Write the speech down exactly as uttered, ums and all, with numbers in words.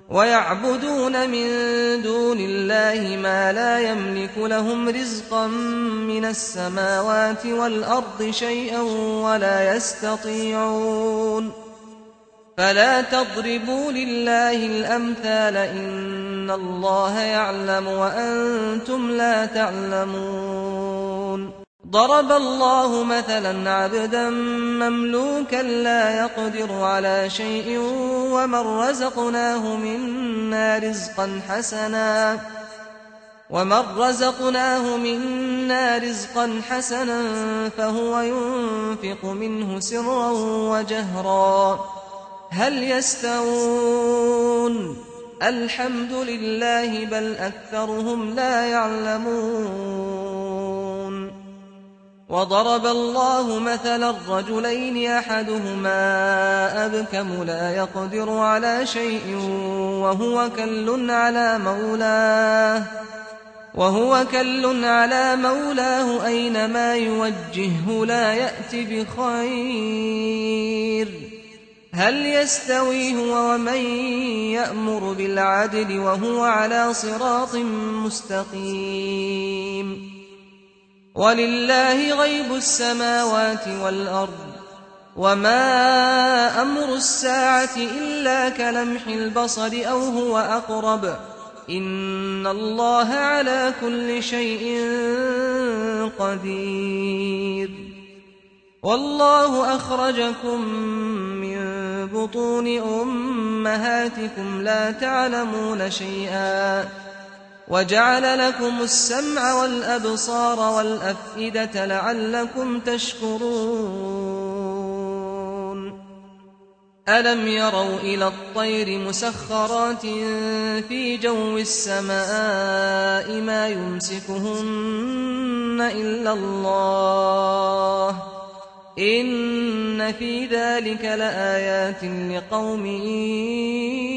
ويعبدون من دون الله ما لا يملك لهم رزقا من السماوات والأرض شيئا ولا يستطيعون. فلا تضربوا لله الأمثال، إن الله يعلم وأنتم لا تعلمون. ضرب الله مثلا عبدا مملوكا لا يقدر على شيء ومن رزقناه منا رزقا حسنا ومن رزقناه منا رزقا حسنا فهو ينفق منه سرا وجهرا هل يستوون؟ الحمد لله بل أكثرهم لا يعلمون. وضرب الله مثلا الرجلين أحدهما أبكم لا يقدر على شيء وهو كل على مولاه وهو كل على مولاه أينما يوجهه لا يأت بخير هل يستوي هو ومن يأمر بالعدل وهو على صراط مستقيم. ولله غيب السماوات والأرض وما أمر الساعة إلا كلمح البصر أو هو أقرب إن الله على كل شيء قدير. والله أخرجكم من بطون أمهاتكم لا تعلمون شيئا وجعل لكم السمع والأبصار والأفئدة لعلكم تشكرون. ألم يروا إلى الطير مسخرات في جو السماء ما يمسكهن إلا الله إن في ذلك لآيات لقوم